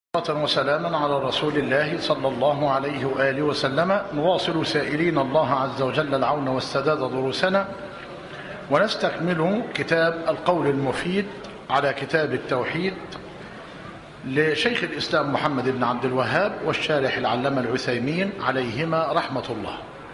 وسلاما على رسول الله صلى الله عليه وآله وسلم. نواصل سائلين الله عز وجل العون والسداد دروسنا، ونستكمل كتاب القول المفيد على كتاب التوحيد لشيخ الإسلام محمد بن عبد الوهاب والشارح العلامة العثيمين عليهما رحمة الله.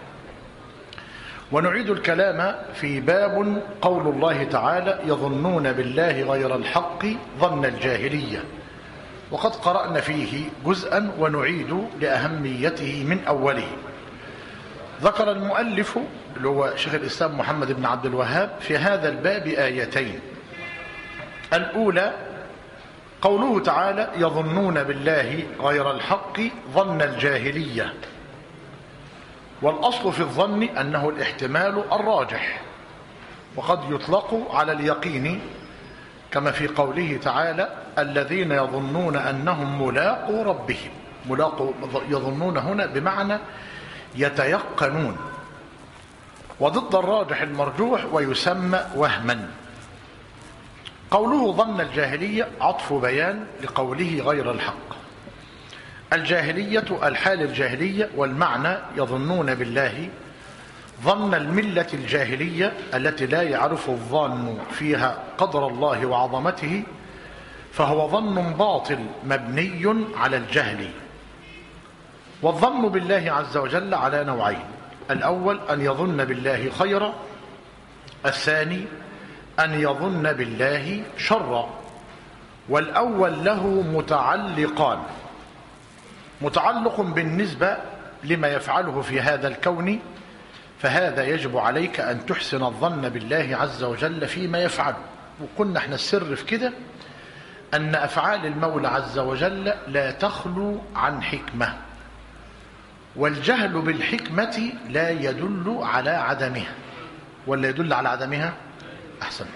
ونعيد الكلام في باب قول الله تعالى: يظنون بالله غير الحق ظن الجاهلية. وقد قرأنا فيه جزءا ونعيد لأهميته من أوله. ذكر المؤلف اللي هو شيخ الإسلام محمد بن عبد الوهاب في هذا الباب آيتين. الأولى قوله تعالى: يظنون بالله غير الحق ظن الجاهلية. والأصل في الظن أنه الاحتمال الراجح، وقد يطلق على اليقين كما في قوله تعالى: الذين يظنون أنهم ملاقو ربهم. يظنون هنا بمعنى يتيقنون، وضد الراجح المرجوح ويسمى وهما. قوله ظن الجاهلية عطف بيان لقوله غير الحق. الجاهلية الحال الجاهلية، والمعنى يظنون بالله ظن الملة الجاهلية التي لا يعرف الظان فيها قدر الله وعظمته، فهو ظن باطل مبني على الجهل. والظن بالله عز وجل على نوعين: الأول أن يظن بالله خيرا، الثاني أن يظن بالله شرا. والأول له متعلقان: متعلق بالنسبة لما يفعله في هذا الكون، فهذا يجب عليك أن تحسن الظن بالله عز وجل فيما يفعله. وقلنا احنا السر في كده أن أفعال المولى عز وجل لا تخلو عن حكمة، والجهل بالحكمة لا يدل على عدمها، ولا يدل على عدمها؟ أحسن.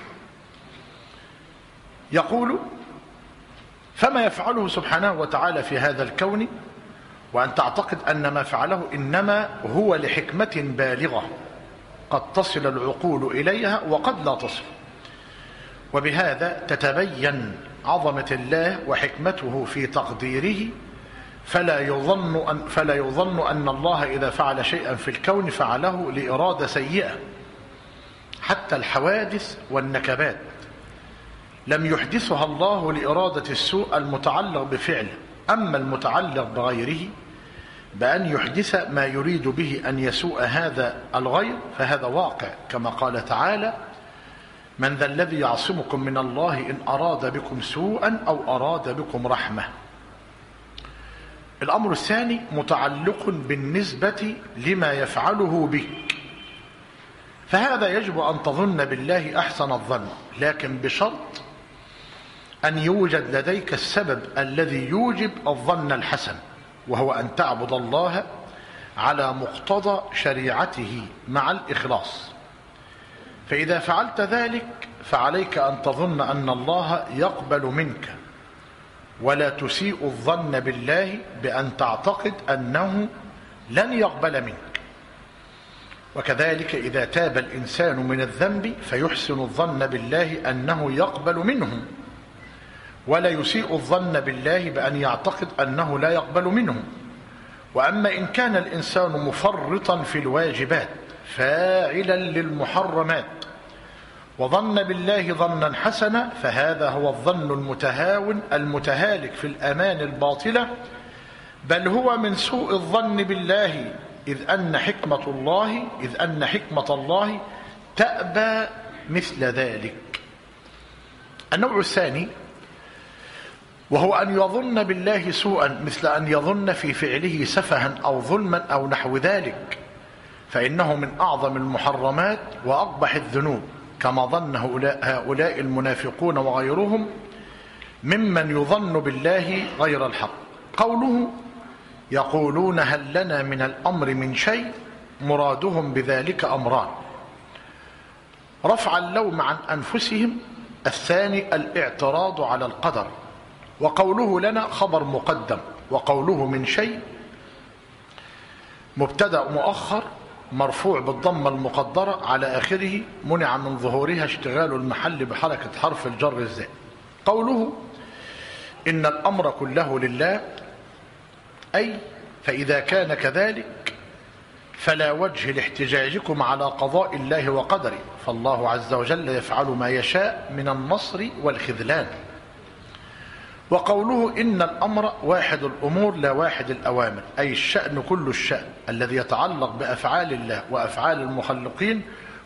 يقول: فما يفعله سبحانه وتعالى في هذا الكون، وأن تعتقد أن ما فعله إنما هو لحكمة بالغة قد تصل العقول إليها وقد لا تصل، وبهذا تتبين عظمة الله وحكمته في تقديره. فلا يظن أن الله إذا فعل شيئا في الكون فعله لإرادة سيئة. حتى الحوادث والنكبات لم يحدثها الله لإرادة السوء المتعلق بفعله، أما المتعلق بغيره بأن يحدث ما يريد به أن يسوء هذا الغير فهذا واقع، كما قال تعالى: من ذا الذي يعصمكم من الله إن أراد بكم سوءا أو أراد بكم رحمة. الأمر الثاني متعلق بالنسبة لما يفعله بك، فهذا يجب أن تظن بالله أحسن الظن، لكن بشرط أن يوجد لديك السبب الذي يوجب الظن الحسن، وهو أن تعبد الله على مقتضى شريعته مع الإخلاص. فإذا فعلت ذلك فعليك أن تظن أن الله يقبل منك، ولا تسيء الظن بالله بأن تعتقد أنه لن يقبل منك. وكذلك إذا تاب الإنسان من الذنب فيحسن الظن بالله أنه يقبل منه، ولا يسيء الظن بالله بأن يعتقد أنه لا يقبل منه. وأما إن كان الإنسان مفرطا في الواجبات فاعلا للمحرمات وظن بالله ظنا حسنا، فهذا هو الظن المتهاون المتهالك في الأمان الباطلة، بل هو من سوء الظن بالله، إذ أن حكمة الله تأبى مثل ذلك. النوع الثاني وهو أن يظن بالله سوءا، مثل أن يظن في فعله سفها أو ظلما أو نحو ذلك، فإنه من أعظم المحرمات وأقبح الذنوب، كما ظن هؤلاء المنافقون وغيرهم ممن يظن بالله غير الحق. قوله: يقولون هل لنا من الأمر من شيء، مرادهم بذلك أمران: رفع اللوم عن أنفسهم، الثاني الاعتراض على القدر. وقوله لنا خبر مقدم، وقوله من شيء مبتدأ مؤخر مرفوع بالضمة المقدرة على آخره، منع من ظهورها اشتغال المحل بحركة حرف الجر الزائد. قوله إن الأمر كله لله، أي فإذا كان كذلك فلا وجه لاحتجاجكم على قضاء الله وقدره، فالله عز وجل يفعل ما يشاء من النصر والخذلان. وقوله إن الأمر واحد الأمور لا واحد الأوامر، أي الشأن كل الشأن الذي يتعلق بأفعال الله وأفعال المخلوقين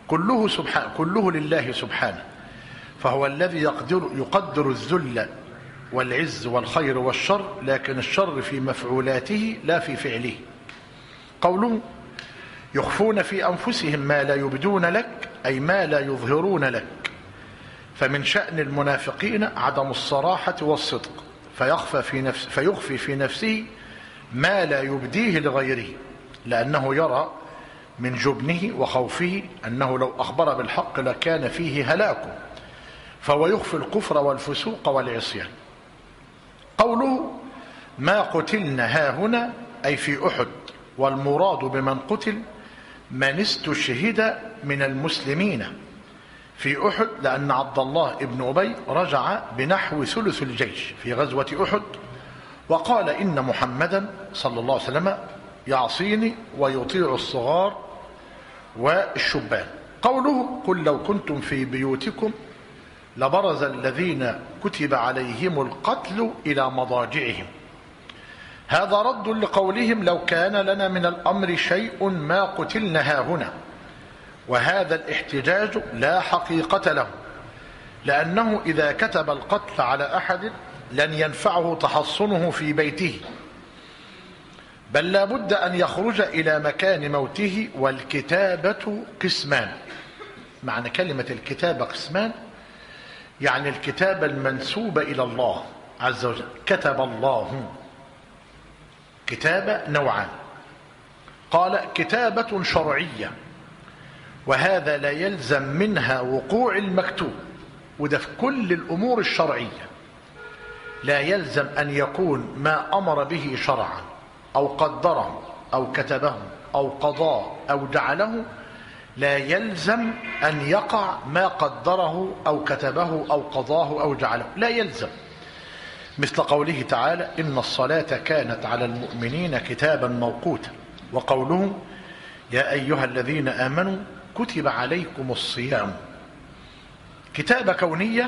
كله لله سبحانه، فهو الذي يقدر الذل والعز والخير والشر، لكن الشر في مفعولاته لا في فعله. قوله يخفون في أنفسهم ما لا يبدون لك، أي ما لا يظهرون لك، فمن شأن المنافقين عدم الصراحة والصدق، فيخفي في نفسه ما لا يبديه لغيره، لأنه يرى من جبنه وخوفه أنه لو أخبر بالحق لكان فيه هلاكه، فهو يخفي الكفر والفسوق والعصيان. قوله ما قتلنا هاهنا، أي في أحد، والمراد بمن قتل من استشهد من المسلمين في أحد، لأن عبد الله ابن أبي رجع بنحو ثلث الجيش في غزوة أحد، وقال إن محمدا صلى الله عليه وسلم يعصيني ويطيع الصغار والشبان. قوله قل لو كنتم في بيوتكم لبرز الذين كتب عليهم القتل إلى مضاجعهم، هذا رد لقولهم لو كان لنا من الأمر شيء ما قتلنا هاهنا، وهذا الاحتجاج لا حقيقة له، لأنه إذا كتب القتل على أحد لن ينفعه تحصنه في بيته، بل لا بد أن يخرج إلى مكان موته. والكتابة قسمان، معنى كلمة الكتابة قسمان يعني الكتابة المنسوبة إلى الله عز وجل، كتب الله. كتابة نوعان، قال كتابة شرعية، وهذا لا يلزم منها وقوع المكتوب، وده في كل الأمور الشرعية، لا يلزم أن يكون ما أمر به شرعا أو قدره أو كتبه أو قضاه أو جعله، لا يلزم أن يقع ما قدره أو كتبه أو قضاه أو جعله، لا يلزم. مثل قوله تعالى إن الصلاة كانت على المؤمنين كتابا موقوتا، وقوله يا أيها الذين آمنوا كتب عليكم الصيام، كتابة كونية،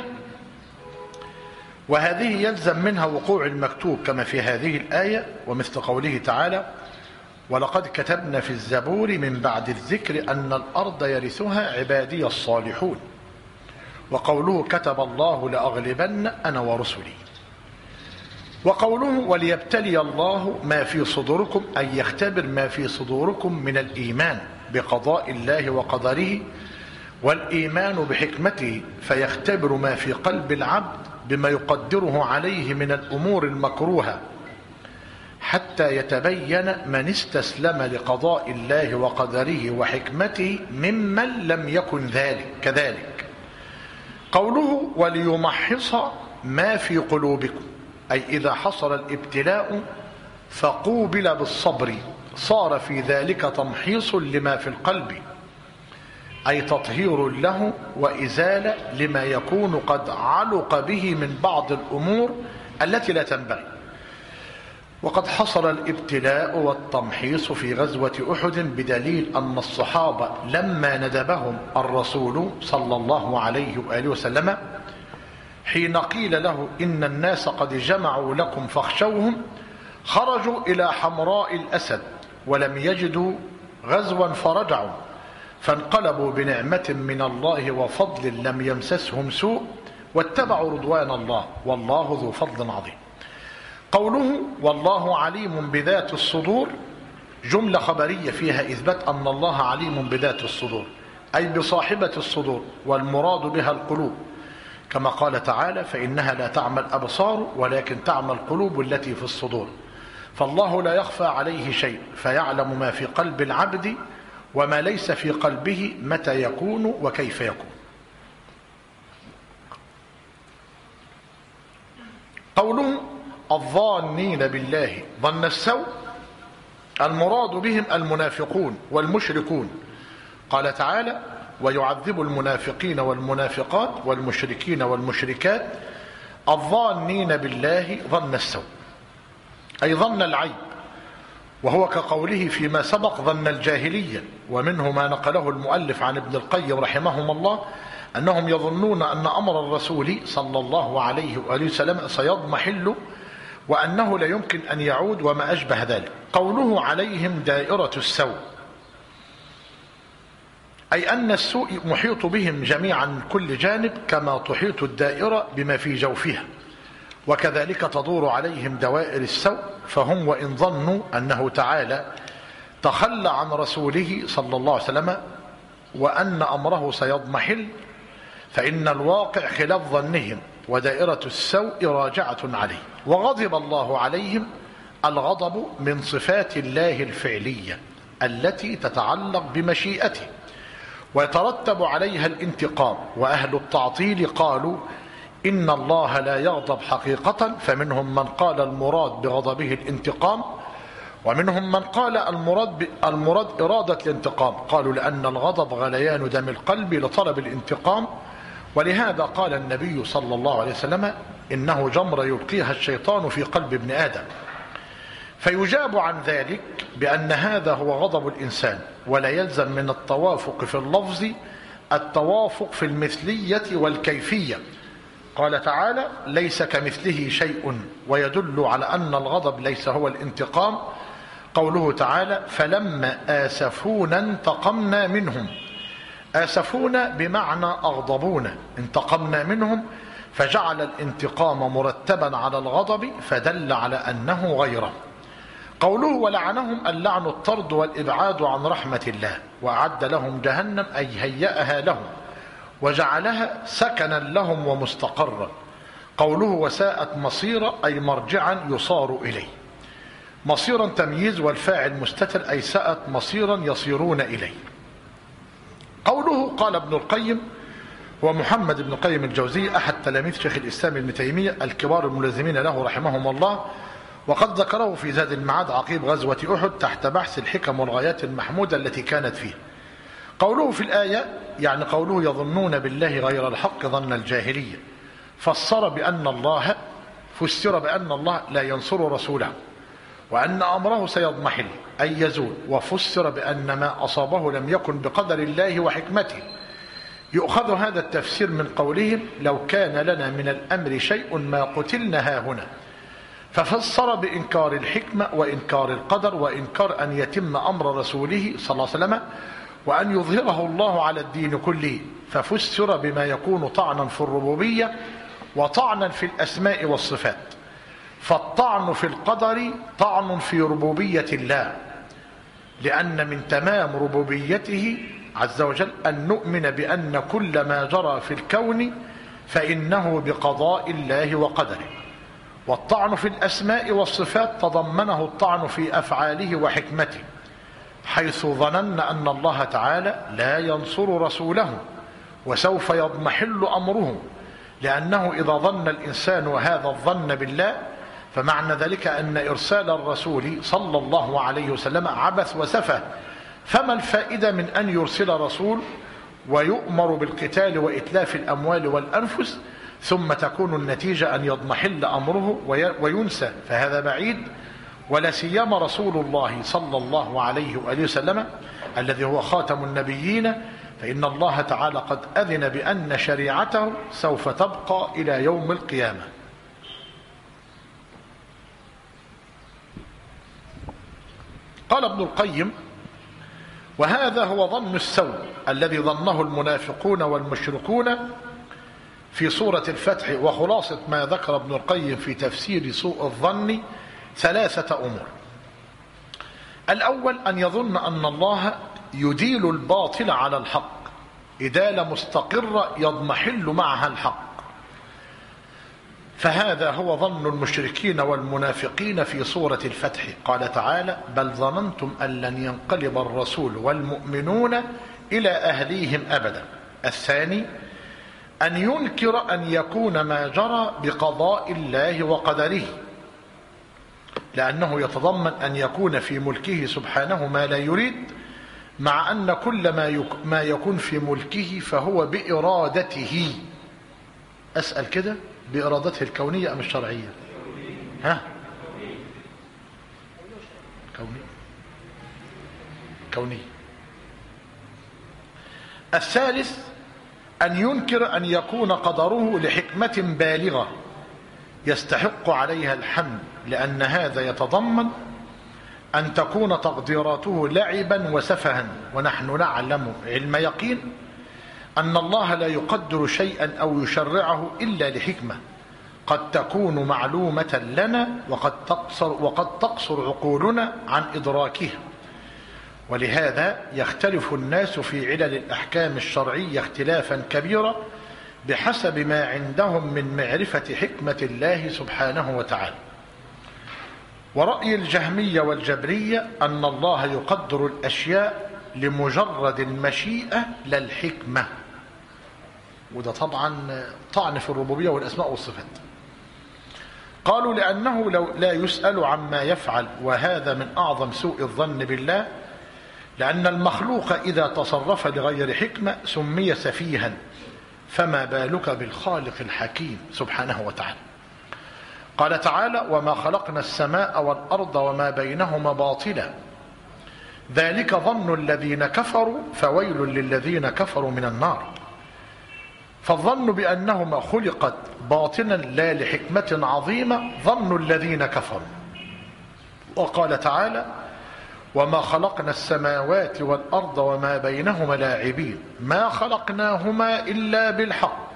وهذه يلزم منها وقوع المكتوب كما في هذه الآية، ومثل قوله تعالى ولقد كتبنا في الزبور من بعد الذكر أن الأرض يرثها عبادي الصالحون، وقوله كتب الله لأغلبن أنا ورسلي. وقوله وليبتلي الله ما في صدوركم، أي يختبر ما في صدوركم من الإيمان بقضاء الله وقدره والإيمان بحكمته، فيختبر ما في قلب العبد بما يقدره عليه من الأمور المكروهة، حتى يتبين من استسلم لقضاء الله وقدره وحكمته ممن لم يكن كذلك. قوله وليمحص ما في قلوبكم، أي إذا حصل الابتلاء فقوبل بالصبر صار في ذلك تمحيص لما في القلب، أي تطهير له وإزالة لما يكون قد علق به من بعض الأمور التي لا تنبغي. وقد حصل الابتلاء والتمحيص في غزوة أحد بدليل أن الصحابة لما ندبهم الرسول صلى الله عليه وآله وسلم حين قيل له إن الناس قد جمعوا لكم فاخشوهم، خرجوا إلى حمراء الأسد ولم يجدوا غزوا فرجعوا، فانقلبوا بنعمة من الله وفضل لم يمسسهم سوء واتبعوا رضوان الله والله ذو فضل عظيم. قوله والله عليم بذات الصدور جملة خبرية فيها إثبات أن الله عليم بذات الصدور، أي بصاحبة الصدور، والمراد بها القلوب، كما قال تعالى فإنها لا تعمى الأبصار ولكن تعمى القلوب التي في الصدور. فالله لا يخفى عليه شيء، فيعلم ما في قلب العبد وما ليس في قلبه متى يكون وكيف يكون. قوله الظانين بالله ظن السوء، المراد بهم المنافقون والمشركون، قال تعالى ويعذب المنافقين والمنافقات والمشركين والمشركات الظانين بالله ظن السوء، أي ظن العيب، وهو كقوله فيما سبق ظن الجاهلية. ومنه ما نقله المؤلف عن ابن القيم رحمهم الله أنهم يظنون أن أمر الرسول صلى الله عليه وآله وسلم سيضمحل وأنه لا يمكن أن يعود وما أشبه ذلك. قوله عليهم دائرة السوء، أي أن السوء محيط بهم جميعا من كل جانب كما تحيط الدائرة بما في جوفها، وكذلك تدور عليهم دوائر السوء. فهم وإن ظنوا أنه تعالى تخلى عن رسوله صلى الله عليه وسلم وأن أمره سيضمحل، فإن الواقع خلاف ظنهم، ودائرة السوء راجعة عليه. وغضب الله عليهم، الغضب من صفات الله الفعلية التي تتعلق بمشيئته ويترتب عليها الانتقام. وأهل التعطيل قالوا إن الله لا يغضب حقيقة، فمنهم من قال المراد بغضبه الانتقام، ومنهم من قال المراد إرادة الانتقام. قالوا لأن الغضب غليان دم القلب لطلب الانتقام، ولهذا قال النبي صلى الله عليه وسلم إنه جمرة يلقيها الشيطان في قلب ابن آدم. فيجاب عن ذلك بأن هذا هو غضب الإنسان، ولا يلزم من التوافق في اللفظ التوافق في المثلية والكيفية. قال تعالى ليس كمثله شيء، ويدل على أن الغضب ليس هو الانتقام. قوله تعالى فلما آسفونا انتقمنا منهم، آسفونا بمعنى أغضبونا، انتقمنا منهم، فجعل الانتقام مرتبا على الغضب فدل على أنه غيره. قوله ولعنهم، اللعن الطرد والإبعاد عن رحمة الله، وأعد لهم جهنم أي هيأها لهم وجعلها سكنا لهم ومستقرا. قوله وساءت مصيرا أي مرجعا يصار إليه. مصيرا تمييز والفاعل مستتر أي ساءت مصيرا يصيرون إليه. قوله قال ابن القيم ومحمد بن القيم الجوزي أحد تلاميذ شيخ الإسلام ابن تيمية الكبار الملازمين له رحمهم الله، وقد ذكره في زاد المعاد عقيب غزوة أحد تحت بحث الحكم والغايات المحمودة التي كانت فيه. قوله في الآية يعني قوله يظنون بالله غير الحق ظن الجاهلية، فسر بأن الله لا ينصر رسوله، وأن أمره سيضمحل أي يزول، وفسر بأن ما أصابه لم يكن بقدر الله وحكمته. يؤخذ هذا التفسير من قولهم لو كان لنا من الأمر شيء ما قتلنا هاهنا، ففسر بإنكار الحكمة وإنكار القدر وإنكار أن يتم أمر رسوله صلى الله عليه وسلم وأن يظهره الله على الدين كله، ففسر بما يكون طعنا في الربوبية وطعنا في الأسماء والصفات. فالطعن في القدر طعن في ربوبية الله، لأن من تمام ربوبيته عز وجل أن نؤمن بأن كل ما جرى في الكون فإنه بقضاء الله وقدره. والطعن في الأسماء والصفات تضمنه الطعن في أفعاله وحكمته، حيث ظننا أن الله تعالى لا ينصر رسوله وسوف يضمحل أمره، لأنه إذا ظن الإنسان هذا الظن بالله فمعنى ذلك أن إرسال الرسول صلى الله عليه وسلم عبث وسفه. فما الفائدة من أن يرسل رسول ويؤمر بالقتال وإتلاف الأموال والأنفس ثم تكون النتيجة أن يضمحل أمره وينسى؟ فهذا بعيد، ولا سيما رسول الله صلى الله عليه وآله وسلم الذي هو خاتم النبيين، فإن الله تعالى قد أذن بأن شريعته سوف تبقى إلى يوم القيامة. قال ابن القيم وهذا هو ظن السوء الذي ظنه المنافقون والمشركون في سورة الفتح. وخلاصة ما ذكر ابن القيم في تفسير سوء الظن ثلاثة أمور. الأول أن يظن أن الله يديل الباطل على الحق إدالة مستقرة يضمحل معها الحق، فهذا هو ظن المشركين والمنافقين في سورة الفتح. قال تعالى بل ظننتم أن لن ينقلب الرسول والمؤمنون إلى أهليهم أبدا. الثاني أن ينكر أن يكون ما جرى بقضاء الله وقدره، لأنه يتضمن أن يكون في ملكه سبحانه ما لا يريد، مع أن كل ما يكون في ملكه فهو بإرادته. أسأل كده، بإرادته الكونية أم الشرعية؟ ها؟ كونية. الثالث أن ينكر أن يكون قدره لحكمة بالغة يستحق عليها الحمد، لأن هذا يتضمن أن تكون تقديراته لعبا وسفها، ونحن نعلم علم يقين أن الله لا يقدر شيئا أو يشرعه إلا لحكمة قد تكون معلومة لنا وقد تقصر عقولنا عن إدراكها. ولهذا يختلف الناس في علل الأحكام الشرعية اختلافا كبيرا بحسب ما عندهم من معرفة حكمة الله سبحانه وتعالى. ورأي الجهمية والجبرية أن الله يقدر الأشياء لمجرد المشيئة لا الحكمة، وده طبعا طعن في الربوبية والأسماء والصفات. قالوا لأنه لا يسأل عما يفعل، وهذا من أعظم سوء الظن بالله، لأن المخلوق إذا تصرف لغير حكمة سمي سفيها، فما بالك بالخالق الحكيم سبحانه وتعالى. قال تعالى: وما خلقنا السماء والأرض وما بينهما باطلا ذلك ظن الذين كفروا فويل للذين كفروا من النار. فالظن بأنهما خلقت باطلا لا لحكمة عظيمة ظن الذين كفروا. وقال تعالى: وما خلقنا السماوات والأرض وما بينهما لاعبين ما خلقناهما إلا بالحق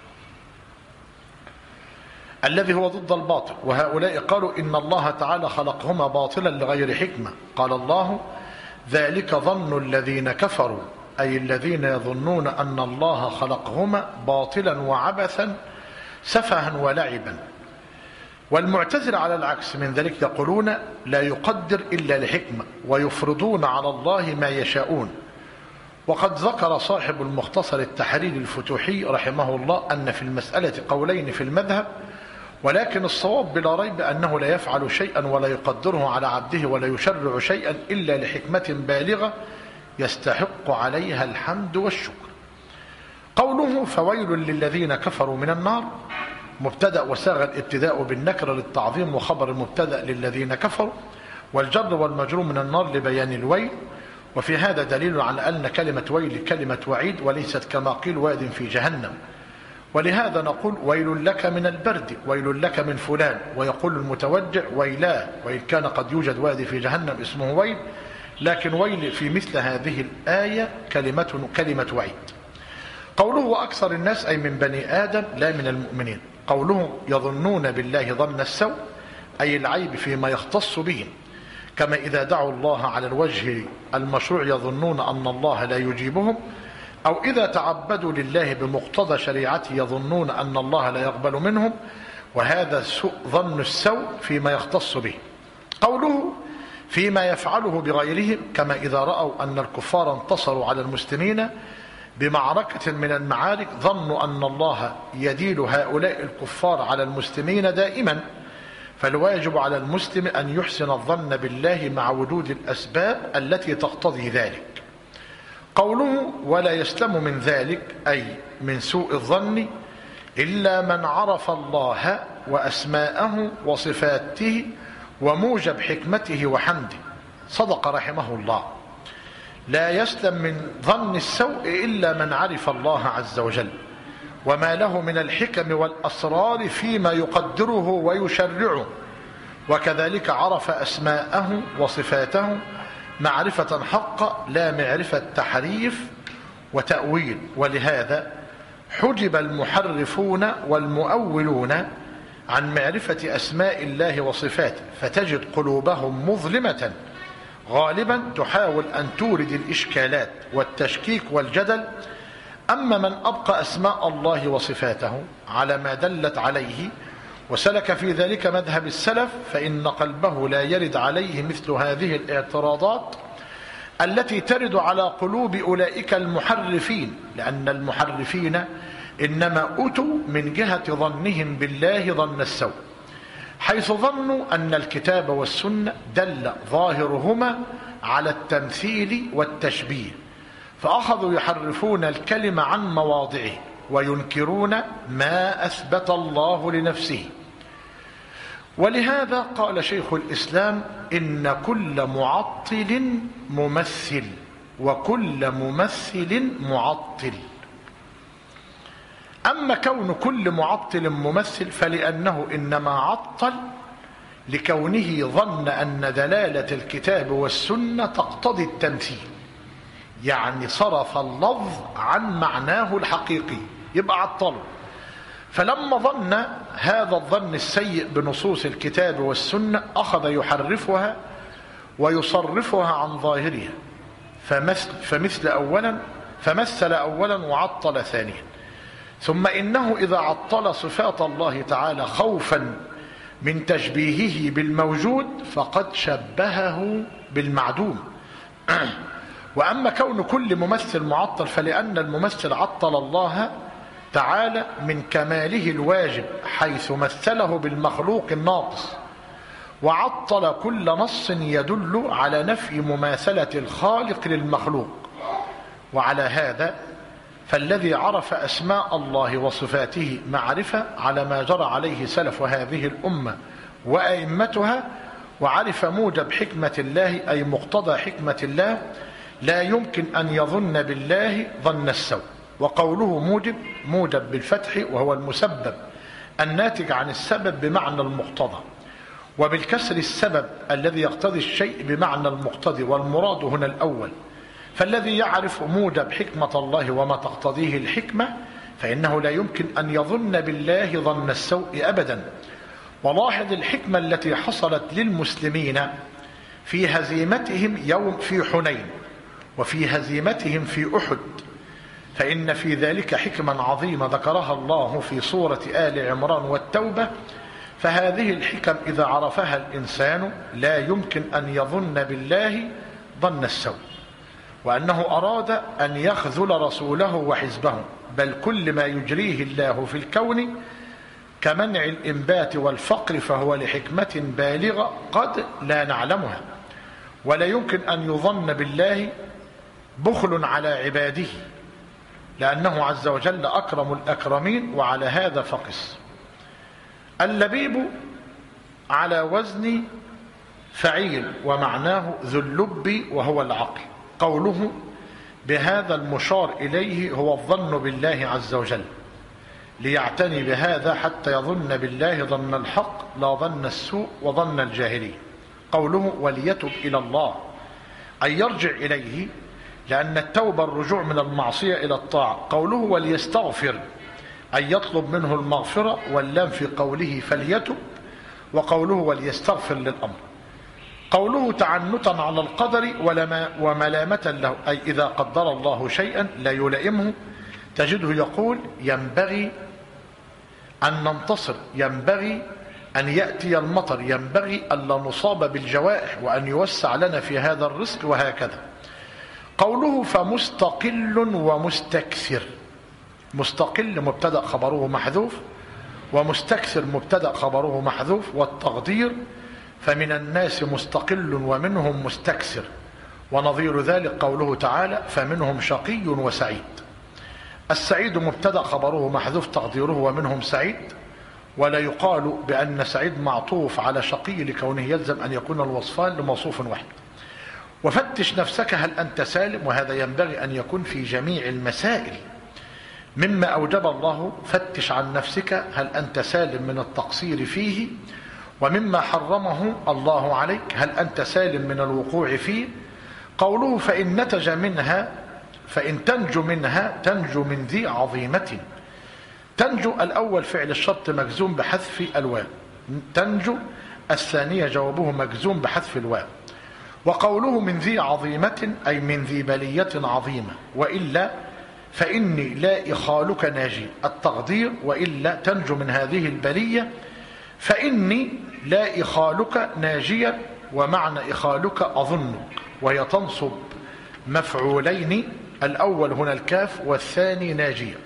الذي هو ضد الباطل. وهؤلاء قالوا إن الله تعالى خلقهما باطلا لغير حكمة. قال الله: ذلك ظن الذين كفروا، أي الذين يظنون أن الله خلقهما باطلا وعبثا سفها ولعبا. والمعتزلة على العكس من ذلك يقولون لا يقدر إلا لحكمة، ويفرضون على الله ما يشاءون. وقد ذكر صاحب المختصر التحريري الفتوحي رحمه الله أن في المسألة قولين في المذهب، ولكن الصواب بلا ريب أنه لا يفعل شيئا ولا يقدره على عبده ولا يشرع شيئا إلا لحكمة بالغة يستحق عليها الحمد والشكر. قوله فويل للذين كفروا من النار مبتدأ، وساغ الابتداء بالنكرة للتعظيم، وخبر المبتدأ للذين كفروا، والجر والمجرور من النار لبيان الويل. وفي هذا دليل على أن كلمة ويل كلمة وعيد وليست كما قيل واد في جهنم. ولهذا نقول ويل لك من البرد، ويل لك من فلان. ويقول المتوجع ويلاه، وإن كان قد يوجد وادي في جهنم اسمه ويل، لكن ويل في مثل هذه الآية كلمة وعيد. قوله وأكثر الناس أي من بني آدم لا من المؤمنين. قوله يظنون بالله ظن السوء أي العيب فيما يختص به، كما إذا دعوا الله على الوجه المشروع يظنون أن الله لا يجيبهم، أو إذا تعبدوا لله بمقتضى شريعته يظنون أن الله لا يقبل منهم، وهذا ظن السوء فيما يختص به. قوله فيما يفعله بغيرهم، كما إذا رأوا أن الكفار انتصروا على المسلمين بمعركة من المعارك ظنوا أن الله يديل هؤلاء الكفار على المسلمين دائما، فالواجب على المسلم أن يحسن الظن بالله مع وجود الأسباب التي تقتضي ذلك. قوله ولا يسلم من ذلك أي من سوء الظن إلا من عرف الله وأسماءه وصفاته وموجب حكمته وحمده. صدق رحمه الله. لا يسلم من ظن السوء إلا من عرف الله عز وجل وما له من الحكم والأسرار فيما يقدره ويشرعه، وكذلك عرف أسماءه وصفاته معرفة حق لا معرفة تحريف وتأويل. ولهذا حجب المحرفون والمؤولون عن معرفة أسماء الله وصفاته، فتجد قلوبهم مظلمة غالبا تحاول أن تورد الإشكالات والتشكيك والجدل. أما من أبقى أسماء الله وصفاته على ما دلت عليه وسلك في ذلك مذهب السلف، فإن قلبه لا يرد عليه مثل هذه الاعتراضات التي ترد على قلوب أولئك المحرفين، لأن المحرفين إنما أتوا من جهة ظنهم بالله ظن السوء، حيث ظنوا أن الكتاب والسنة دل ظاهرهما على التمثيل والتشبيه، فأخذوا يحرفون الكلمة عن مواضعه وينكرون ما أثبت الله لنفسه. ولهذا قال شيخ الإسلام: إن كل معطل ممثل وكل ممثل معطل. أما كون كل معطل ممثل فلأنه إنما عطل لكونه ظن أن دلالة الكتاب والسنة تقتضي التمثيل، يعني صرف اللفظ عن معناه الحقيقي، يبقى عطله. فلما ظن هذا الظن السيء بنصوص الكتاب والسنة أخذ يحرفها ويصرفها عن ظاهرها، فمثل أولا وعطل ثانيا. ثم إنه إذا عطل صفات الله تعالى خوفا من تشبيهه بالموجود فقد شبهه بالمعدوم. وأما كون كل ممثل معطل فلأن الممثل عطل الله تعالى من كماله الواجب حيث مثله بالمخلوق الناقص، وعطل كل نص يدل على نفي مماثلة الخالق للمخلوق. وعلى هذا فالذي عرف أسماء الله وصفاته معرفة على ما جرى عليه سلف هذه الأمة وأئمتها، وعرف موجب حكمة الله أي مقتضى حكمة الله، لا يمكن أن يظن بالله ظن السوء. وقوله موجب بالفتح وهو المسبب الناتج عن السبب بمعنى المقتضى، وبالكسر السبب الذي يقتضي الشيء بمعنى المقتضي، والمراد هنا الأول. فالذي يعرف موجب حكمة الله وما تقتضيه الحكمة فإنه لا يمكن أن يظن بالله ظن السوء أبدا. ولاحظ الحكمة التي حصلت للمسلمين في هزيمتهم يوم في حنين وفي هزيمتهم في أحد، فإن في ذلك حكما عظيمة ذكرها الله في سورة آل عمران والتوبة. فهذه الحكم إذا عرفها الإنسان لا يمكن أن يظن بالله ظن السوء، وأنه أراد أن يخذل رسوله وحزبه، بل كل ما يجريه الله في الكون كمنع الإنبات والفقر فهو لحكمة بالغة قد لا نعلمها. ولا يمكن أن يظن بالله بخل على عباده، لأنه عز وجل أكرم الأكرمين، وعلى هذا فقس. اللبيب على وزن فعيل ومعناه ذو اللب وهو العقل. قوله بهذا المشار إليه هو الظن بالله عز وجل، ليعتني بهذا حتى يظن بالله ظن الحق لا ظن السوء وظن الجاهلين. قوله وليتب إلى الله أي يرجع إليه، لأن التوبة الرجوع من المعصية إلى الطاعة. قوله وليستغفر أي يطلب منه المغفرة، واللام في قوله فليتب، وقوله وليستغفر للأمر. قوله تعنتا على القدر وملامة له أي إذا قدر الله شيئا لا يلائمه، تجده يقول ينبغي أن ننتصر، ينبغي أن يأتي المطر، ينبغي ألا نصاب بالجوائح، وأن يوسع لنا في هذا الرزق، وهكذا. قوله فمستقل ومستكثر، مستقل مبتدأ خبره محذوف، ومستكثر مبتدأ خبره محذوف. والتقدير فمن الناس مستقل ومنهم مستكثر، ونظير ذلك قوله تعالى فمنهم شقي وسعيد. السعيد مبتدأ خبره محذوف تقديره ومنهم سعيد، ولا يقال بأن سعيد معطوف على شقي لكونه يلزم أن يكون الوصفان لموصوف واحد. وفتش نفسك هل أنت سالم، وهذا ينبغي أن يكون في جميع المسائل مما أوجب الله. فتش عن نفسك هل أنت سالم من التقصير فيه، ومما حرمه الله عليك هل أنت سالم من الوقوع فيه. قوله فإن نتج منها فإن تنجو منها تنجو من ذي عظيمة. تنجو الأول فعل الشرط مجزوم بحذف الواو، تنجو الثانية جوابه مجزوم بحذف الواو. وقوله من ذي عظيمة أي من ذي بلية عظيمة، وإلا فإني لا إخالك ناجي. التقدير وإلا تنجو من هذه البلية، فإني لا إخالك ناجيا، ومعنى إخالك أظنك، وهي تنصب مفعولين، الأول هنا الكاف والثاني ناجيا.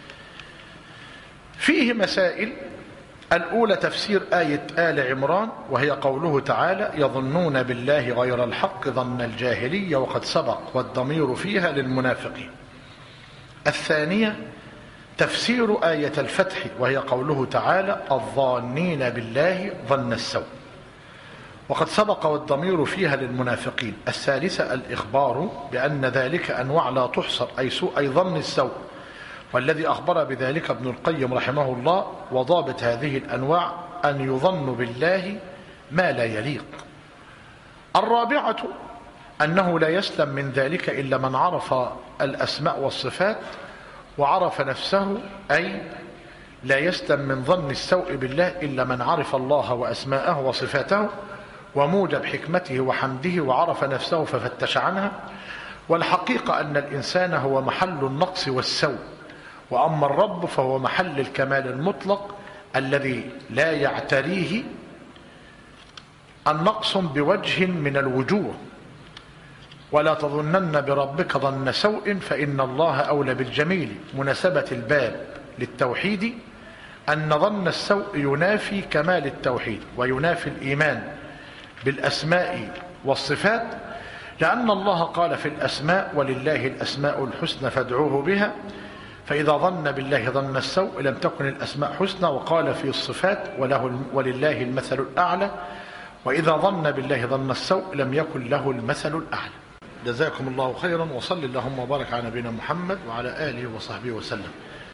فيه مسائل. الأولى تفسير آية آل عمران، وهي قوله تعالى يظنون بالله غير الحق ظن الجاهلية وقد سبق، والضمير فيها للمنافقين. الثانية تفسير آية الفتح وهي قوله تعالى الظانين بالله ظن السوء، وقد سبق والضمير فيها للمنافقين. الثالثة الإخبار بأن ذلك أنواع لا تحصر، أي ظن السوء، والذي أخبر بذلك ابن القيم رحمه الله. وضابط هذه الأنواع أن يظن بالله ما لا يليق. الرابعة أنه لا يسلم من ذلك إلا من عرف الأسماء والصفات وعرف نفسه، أي لا يسلم من ظن السوء بالله إلا من عرف الله وأسماءه وصفاته وموجب حكمته وحمده وعرف نفسه ففتش عنها. والحقيقة أن الإنسان هو محل النقص والسوء، وأما الرب فهو محل الكمال المطلق الذي لا يعتريه النقص بوجه من الوجوه. ولا تظنن بربك ظن سوء فإن الله أولى بالجميل. مناسبة الباب للتوحيد أن ظن السوء ينافي كمال التوحيد وينافي الإيمان بالأسماء والصفات، لأن الله قال في الأسماء ولله الأسماء الحسنى فادعوه بها، فإذا ظن بالله ظن السوء لم تكن الأسماء حسنى. وقال في الصفات ولله المثل الأعلى، وإذا ظن بالله ظن السوء لم يكن له المثل الأعلى. جزاكم الله خيرا، وصل اللهم وبارك على نبينا محمد وعلى آله وصحبه وسلم.